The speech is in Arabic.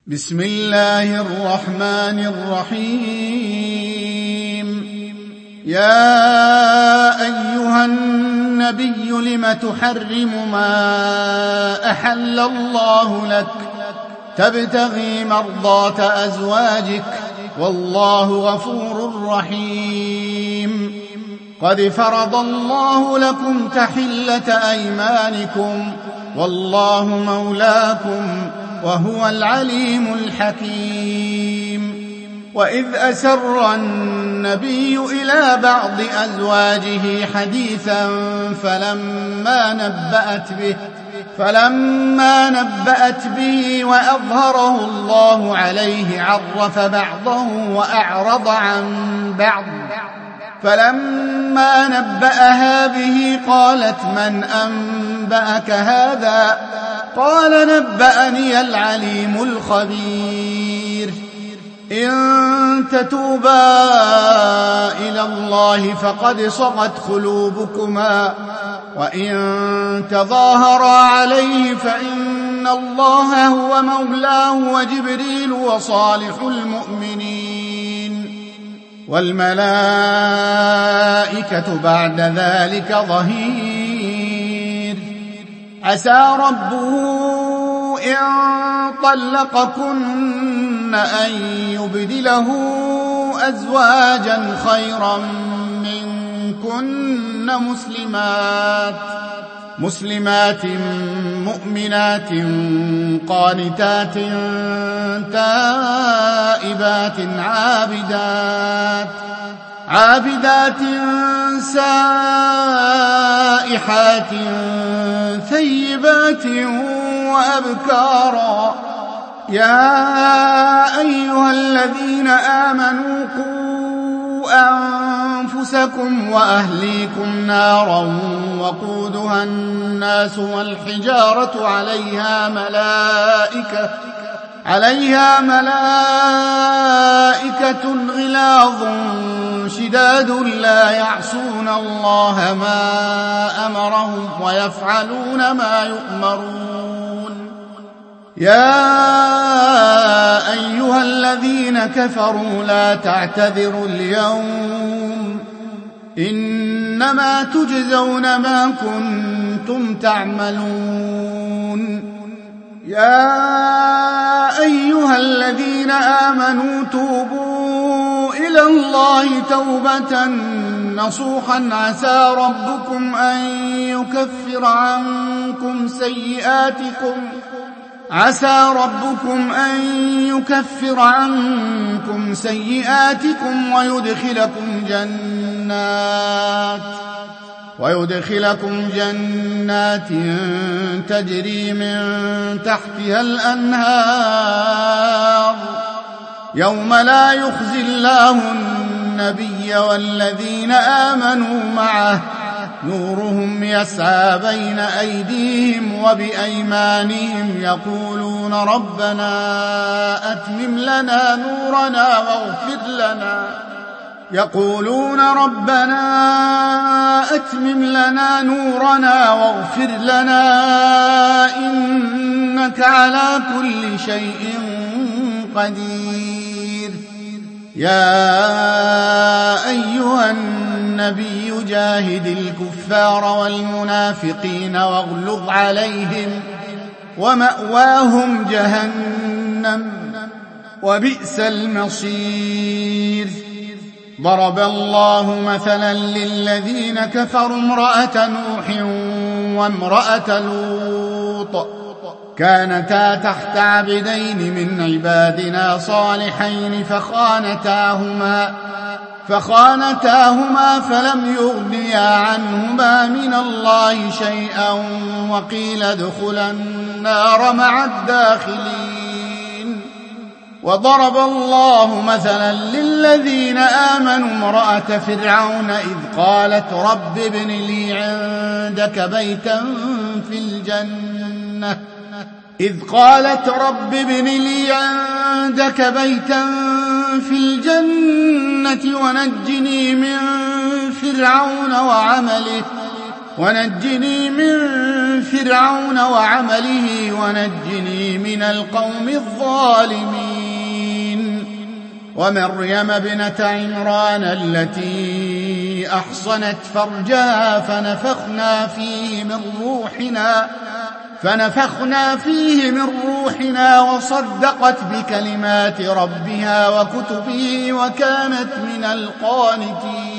بسم الله الرحمن الرحيم. يا أيها النبي لم تحرم ما أحل الله لك تبتغي مرضات أزواجك والله غفور رحيم. قد فرض الله لكم تحلة أيمانكم والله مولاكم وهو العليم الحكيم. وإذ أسر النبي إلى بعض أزواجه حديثا فلما نبأت به وأظهره الله عليه عرف بعضه وأعرض عن بعض، فلما نبأها به قالت من أنبأك هذا؟ قال نبأني العليم الخبير. إن تتوبا إلى الله فقد صغت قلوبكما وإن تظاهرا عليه فإن الله هو مولاه وجبريل وصالح المؤمنين والملائكة بعد ذلك ظهير. عسى ربه إن طلقكن أن يبدله أزواجا خيرا منكن مسلمات مؤمنات قانتات تائبات عابدات سائحات ثيبات وأبكارا. يا أيها الذين آمنوا قوا أنفسكم وأهليكم نارا وقودها الناس والحجارة عليها ملائكة غلاظ شداد لا يعصون الله ما أمرهم ويفعلون ما يؤمرون. يا أيها الذين كفروا لا تعتذروا اليوم إنما تجزون ما كنتم تعملون. يا أيها الذين آمنوا توبوا إلى الله توبة نصوحا عسى ربكم أن يكفر عنكم سيئاتكم ويدخلكم جنات تجري من تحتها الأنهار يوم لا يخزي الله النبي والذين آمنوا معه نورهم يسعى بين أيديهم وبأيمانهم يقولون ربنا أتمم لنا نورنا واغفر لنا إنك على كل شيء قدير. يا أيها النبي جاهد الكفار والمنافقين واغلظ عليهم ومأواهم جهنم وبئس المصير. ضرب الله مثلا للذين كفروا امرأة نوح وامرأة لوط كانتا تحت عبدين من عبادنا صالحين فخانتاهما فلم يغنيا عنهما من الله شيئا وقيل ادخلا النار مع الداخلين. وضرب الله مثلا للذين آمنوا امرأة فرعون إذ قالت رب ابن لي عندك بيتا في الجنة ونجني من فرعون ونجني من فرعون وعمله ونجني من القوم الظالمين. ومريم ابنة عمران التي أحصنت فرجها فنفخنا فيه من روحنا وصدقت بكلمات ربها وكتبه وكانت من القانتين.